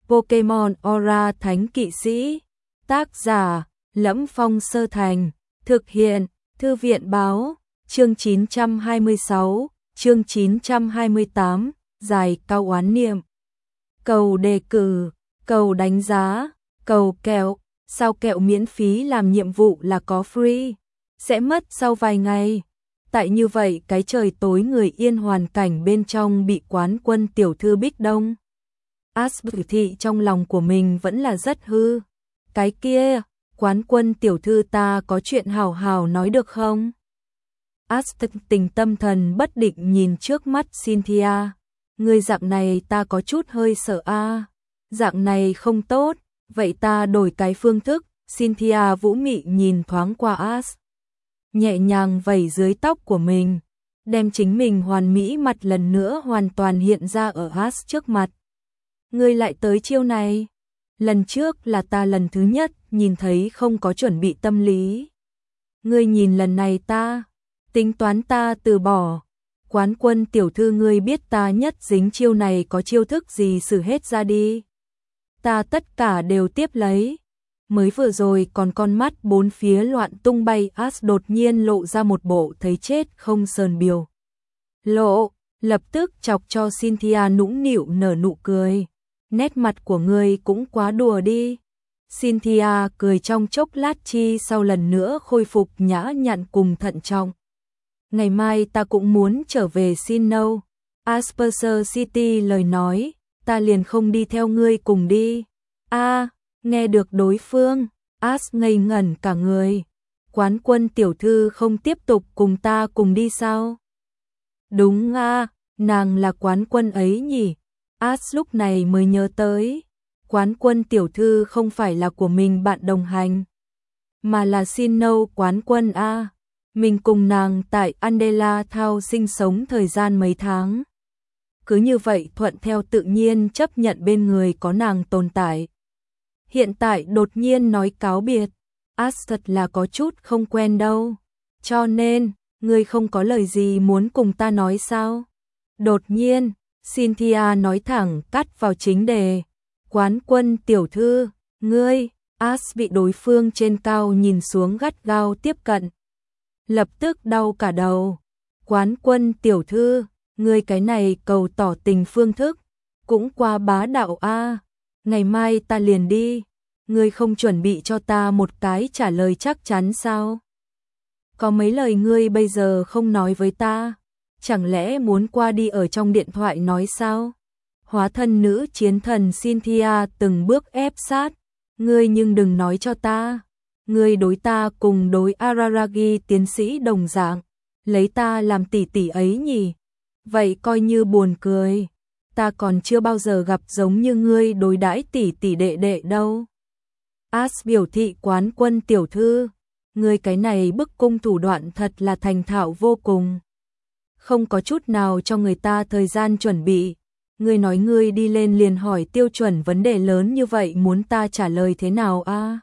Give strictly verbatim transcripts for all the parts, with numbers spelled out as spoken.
Pokemon Aura Thánh Kỵ Sĩ. Tác giả Lẫm Phong Sơ Thành. Thực hiện Thư viện Báo. Chương chín trăm hai mươi sáu, chương chín trăm hai mươi tám, Dài Cao Oán Niệm. Cầu đề cử, cầu đánh giá, cầu kẹo. Sao kẹo miễn phí làm nhiệm vụ là có free, sẽ mất sau vài ngày. Tại như vậy cái trời tối người yên hoàn cảnh bên trong bị quán quân tiểu thư Bích Đông. As biểu thị trong lòng của mình vẫn là rất hư. Cái kia, quán quân tiểu thư ta có chuyện hào hào nói được không? As tình tâm thần bất định nhìn trước mắt Cynthia. Người dạng này ta có chút hơi sợ a. À. Dạng này không tốt, vậy ta đổi cái phương thức. Cynthia vũ mị nhìn thoáng qua As. Nhẹ nhàng vẩy dưới tóc của mình, đem chính mình hoàn mỹ mặt lần nữa hoàn toàn hiện ra ở As trước mặt. Ngươi lại tới chiêu này. Lần trước là ta lần thứ nhất nhìn thấy không có chuẩn bị tâm lý. Ngươi nhìn lần này ta, tính toán ta từ bỏ. Quán quân tiểu thư ngươi biết ta nhất dính chiêu này có chiêu thức gì xử hết ra đi. Ta tất cả đều tiếp lấy. Mới vừa rồi còn con mắt bốn phía loạn tung bay As đột nhiên lộ ra một bộ thấy chết không sờn biểu. Lộ, lập tức chọc cho Cynthia nũng nịu nở nụ cười. Nét mặt của ngươi cũng quá đùa đi. Cynthia cười trong chốc lát chi sau lần nữa khôi phục nhã nhặn cùng thận trọng. Ngày mai ta cũng muốn trở về Sinnoh. Asperger City lời nói, ta liền không đi theo ngươi cùng đi. A, à, nghe được đối phương, As ngây ngẩn cả người. Quán quân tiểu thư không tiếp tục cùng ta cùng đi sao? Đúng a, à, nàng là quán quân ấy nhỉ? As lúc này mới nhớ tới, quán quân tiểu thư không phải là của mình bạn đồng hành, mà là Sinnoh quán quân a. À. Mình cùng nàng tại Andela Thao sinh sống thời gian mấy tháng. Cứ như vậy thuận theo tự nhiên chấp nhận bên người có nàng tồn tại. Hiện tại đột nhiên nói cáo biệt, As thật là có chút không quen đâu. Cho nên, ngươi không có lời gì muốn cùng ta nói sao? Đột nhiên, Cynthia nói thẳng cắt vào chính đề. Quán quân tiểu thư, ngươi, As bị đối phương trên cao nhìn xuống gắt gao tiếp cận. Lập tức đau cả đầu. Quán quân tiểu thư, ngươi cái này cầu tỏ tình phương thức, cũng qua bá đạo a. À. Ngày mai ta liền đi, ngươi không chuẩn bị cho ta một cái trả lời chắc chắn sao? Có mấy lời ngươi bây giờ không nói với ta, chẳng lẽ muốn qua đi ở trong điện thoại nói sao? Hóa thân nữ chiến thần Cynthia từng bước ép sát, ngươi nhưng đừng nói cho ta, ngươi đối ta cùng đối Araragi tiến sĩ đồng dạng, lấy ta làm tỷ tỷ ấy nhỉ? Vậy coi như buồn cười. Ta còn chưa bao giờ gặp giống như ngươi đối đãi tỷ tỷ đệ đệ đâu. As biểu thị quán quân tiểu thư, ngươi cái này bức cung thủ đoạn thật là thành thạo vô cùng. Không có chút nào cho người ta thời gian chuẩn bị. Ngươi nói ngươi đi lên liền hỏi tiêu chuẩn vấn đề lớn như vậy muốn ta trả lời thế nào a? À?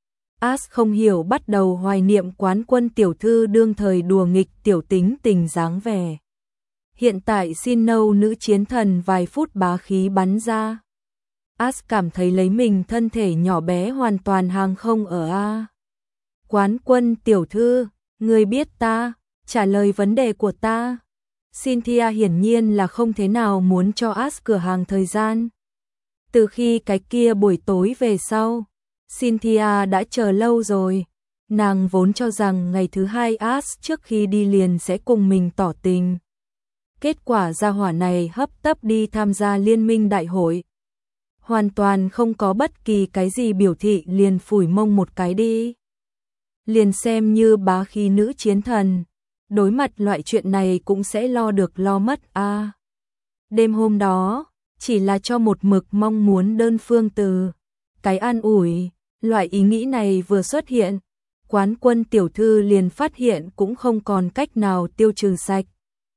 As không hiểu bắt đầu hoài niệm quán quân tiểu thư đương thời đùa nghịch tiểu tính tình dáng vẻ. Hiện tại Sinnoh nữ chiến thần vài phút bá khí bắn ra. As cảm thấy lấy mình thân thể nhỏ bé hoàn toàn hàng không ở a. Quán quân tiểu thư, ngươi biết ta, trả lời vấn đề của ta. Cynthia hiển nhiên là không thế nào muốn cho As cửa hàng thời gian. Từ khi cái kia buổi tối về sau, Cynthia đã chờ lâu rồi. Nàng vốn cho rằng ngày thứ hai As trước khi đi liền sẽ cùng mình tỏ tình. Kết quả gia hỏa này hấp tấp đi tham gia liên minh đại hội. Hoàn toàn không có bất kỳ cái gì biểu thị liền phủi mông một cái đi. Liền xem như bá khí nữ chiến thần, đối mặt loại chuyện này cũng sẽ lo được lo mất a. À, đêm hôm đó, chỉ là cho một mực mong muốn đơn phương từ. Cái an ủi, loại ý nghĩ này vừa xuất hiện, quán quân tiểu thư liền phát hiện cũng không còn cách nào tiêu trừ sạch.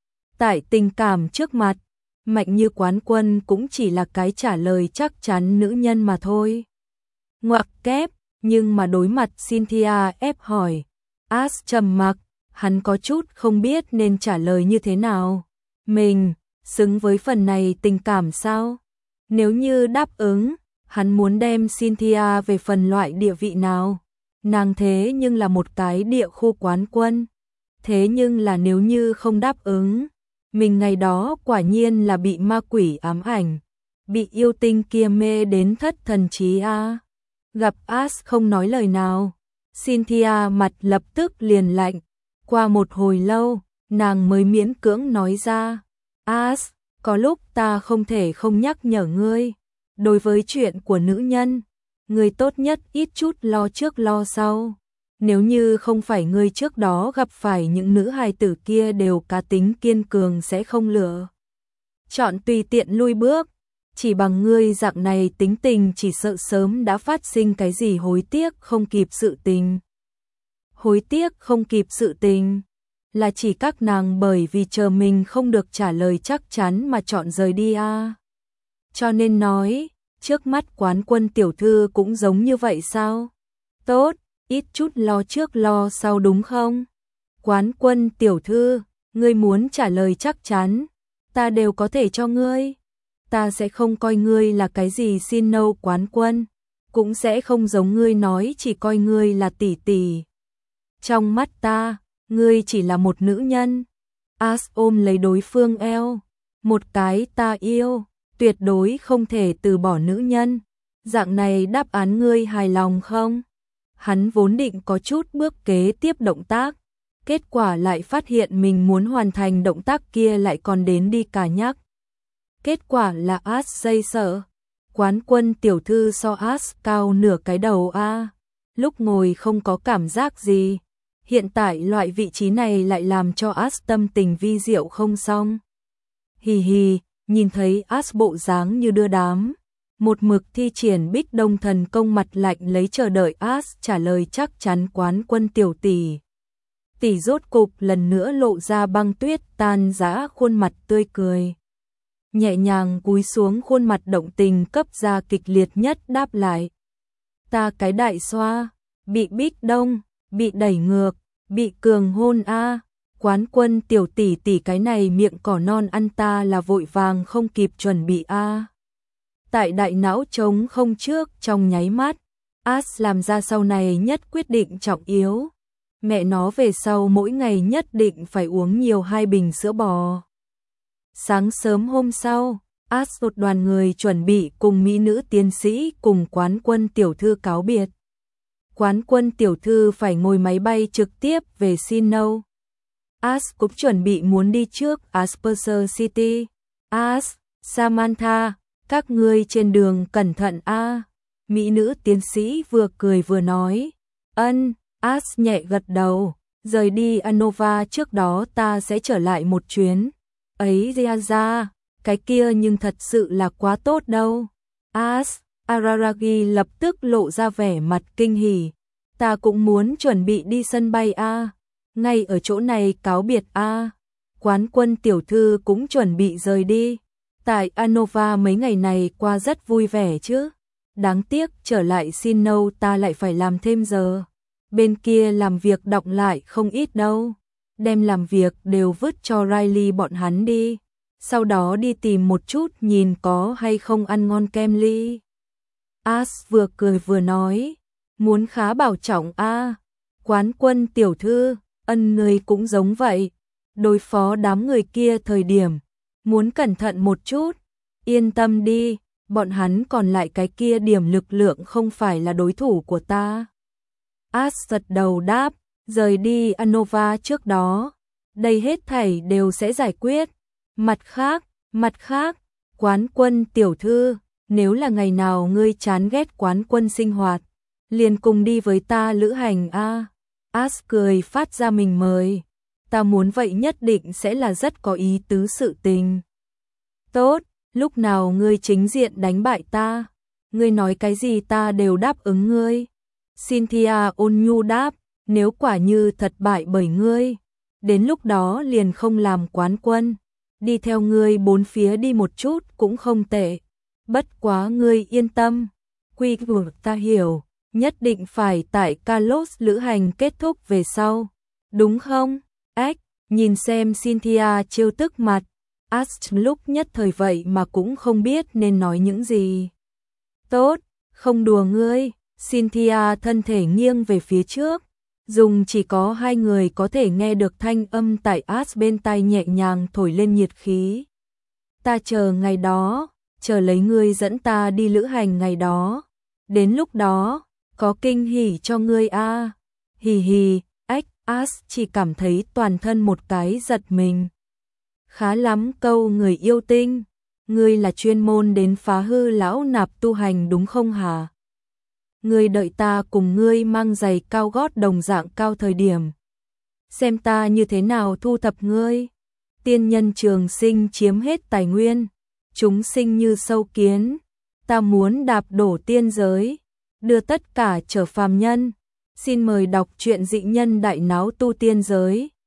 Tại tình cảm trước mặt, mạnh như quán quân cũng chỉ là cái trả lời chắc chắn nữ nhân mà thôi. Ngoặc kép, nhưng mà đối mặt Cynthia ép hỏi, As trầm mặc, hắn có chút không biết nên trả lời như thế nào. Mình, xứng với phần này tình cảm sao? Nếu như đáp ứng, Hắn muốn đem Cynthia về phần loại địa vị nào? Nàng thế nhưng là một cái địa khu quán quân. Thế nhưng là nếu như không đáp ứng, mình ngày đó quả nhiên là bị ma quỷ ám ảnh, bị yêu tinh kia mê đến thất thần trí a. À. Gặp As không nói lời nào, Cynthia mặt lập tức liền lạnh. Qua một hồi lâu, nàng mới miễn cưỡng nói ra, As, có lúc ta không thể không nhắc nhở ngươi. Đối với chuyện của nữ nhân, ngươi tốt nhất ít chút lo trước lo sau. Nếu như không phải ngươi trước đó gặp phải những nữ hài tử kia đều cá tính kiên cường sẽ không lựa chọn tùy tiện lui bước. Chỉ bằng ngươi dạng này tính tình chỉ sợ sớm đã phát sinh cái gì hối tiếc không kịp sự tình. Hối tiếc không kịp sự tình là chỉ các nàng bởi vì chờ mình không được trả lời chắc chắn mà chọn rời đi a. À. Cho nên nói, trước mắt quán quân tiểu thư cũng giống như vậy sao? Tốt, ít chút lo trước lo sau đúng không? Quán quân tiểu thư, ngươi muốn trả lời chắc chắn, ta đều có thể cho ngươi. Ta sẽ không coi ngươi là cái gì xin nâu quán quân, cũng sẽ không giống ngươi nói chỉ coi ngươi là tỷ tỷ. Trong mắt ta, ngươi chỉ là một nữ nhân. As ôm lấy đối phương eo, một cái ta yêu, tuyệt đối không thể từ bỏ nữ nhân. Dạng này đáp án ngươi hài lòng không? Hắn vốn định có chút bước kế tiếp động tác, kết quả lại phát hiện mình muốn hoàn thành động tác kia lại còn đến đi cả nhắc. Kết quả là As dây sợ. Quán quân tiểu thư so As cao nửa cái đầu a. À. Lúc ngồi không có cảm giác gì. Hiện tại loại vị trí này lại làm cho As tâm tình vi diệu không xong. Hì hì, nhìn thấy As bộ dáng như đưa đám. Một mực thi triển Bích Đông thần công mặt lạnh lấy chờ đợi As trả lời chắc chắn quán quân tiểu tỷ. Tỷ rốt cục lần nữa lộ ra băng tuyết tan rã khuôn mặt tươi cười. Nhẹ nhàng cúi xuống khuôn mặt động tình cấp ra kịch liệt nhất đáp lại. Ta cái đại xoa, bị Bích Đông, bị đẩy ngược, bị cường hôn a. À. Quán quân tiểu tỷ tỷ cái này miệng cỏ non ăn ta là vội vàng không kịp chuẩn bị a. À. Tại đại não trống không trước trong nháy mắt, As làm ra sau này nhất quyết định trọng yếu. Mẹ nó về sau mỗi ngày nhất định phải uống nhiều hai bình sữa bò. Sáng sớm hôm sau, As một đoàn người chuẩn bị cùng mỹ nữ tiến sĩ cùng quán quân tiểu thư cáo biệt. Quán quân tiểu thư phải ngồi máy bay trực tiếp về Sinnoh. As cũng chuẩn bị muốn đi trước Asperger City. As, Samantha, các ngươi trên đường cẩn thận a. À. Mỹ nữ tiến sĩ vừa cười vừa nói. Ân, As nhẹ gật đầu. Rời đi Anova trước đó ta sẽ trở lại một chuyến. Ấy ra ra, cái kia nhưng thật sự là quá tốt đâu. As, Araragi lập tức lộ ra vẻ mặt kinh hỉ. Ta cũng muốn chuẩn bị đi sân bay a. À. Ngay ở chỗ này cáo biệt a. À. Quán quân tiểu thư cũng chuẩn bị rời đi. Tại Anova mấy ngày này qua rất vui vẻ chứ. Đáng tiếc trở lại Sinnoh ta lại phải làm thêm giờ. Bên kia làm việc đọng lại không ít đâu. Đem làm việc đều vứt cho Riley bọn hắn đi. Sau đó đi tìm một chút nhìn có hay không ăn ngon kem ly. As vừa cười vừa nói. Muốn khá bảo trọng a. À. Quán quân tiểu thư, ân người cũng giống vậy. Đối phó đám người kia thời điểm. Muốn cẩn thận một chút. Yên tâm đi, bọn hắn còn lại cái kia điểm lực lượng không phải là đối thủ của ta. As gật đầu đáp, rời đi Anova trước đó. Đây hết thảy đều sẽ giải quyết. Mặt khác, mặt khác, quán quân tiểu thư, nếu là ngày nào ngươi chán ghét quán quân sinh hoạt, liền cùng đi với ta lữ hành a. À. As cười phát ra mình mời. Ta muốn vậy nhất định sẽ là rất có ý tứ sự tình. Tốt, lúc nào ngươi chính diện đánh bại ta, ngươi nói cái gì ta đều đáp ứng ngươi. Cynthia ôn nhu đáp, nếu quả như thật bại bởi ngươi, đến lúc đó liền không làm quán quân, đi theo ngươi bốn phía đi một chút cũng không tệ. Bất quá ngươi yên tâm, quy củ ta hiểu, nhất định phải tại Carlos lữ hành kết thúc về sau, đúng không? Ách, nhìn xem Cynthia trêu tức mặt, As lúc nhất thời vậy mà cũng không biết nên nói những gì. Tốt, không đùa ngươi. Cynthia thân thể nghiêng về phía trước, dùng chỉ có hai người có thể nghe được thanh âm tại Ash bên tai nhẹ nhàng thổi lên nhiệt khí. Ta chờ ngày đó, chờ lấy ngươi dẫn ta đi lữ hành ngày đó. Đến lúc đó, có kinh hỉ cho ngươi a. À. Hì hì, ách, Ash chỉ cảm thấy toàn thân một cái giật mình. Khá lắm câu người yêu tinh, ngươi là chuyên môn đến phá hư lão nạp tu hành đúng không hả? Ngươi đợi ta cùng ngươi mang giày cao gót đồng dạng cao thời điểm. Xem ta như thế nào thu thập ngươi. Tiên nhân trường sinh chiếm hết tài nguyên, chúng sinh như sâu kiến. Ta muốn đạp đổ tiên giới, đưa tất cả trở phàm nhân. Xin mời đọc truyện Dị Nhân Đại Náo Tu Tiên Giới.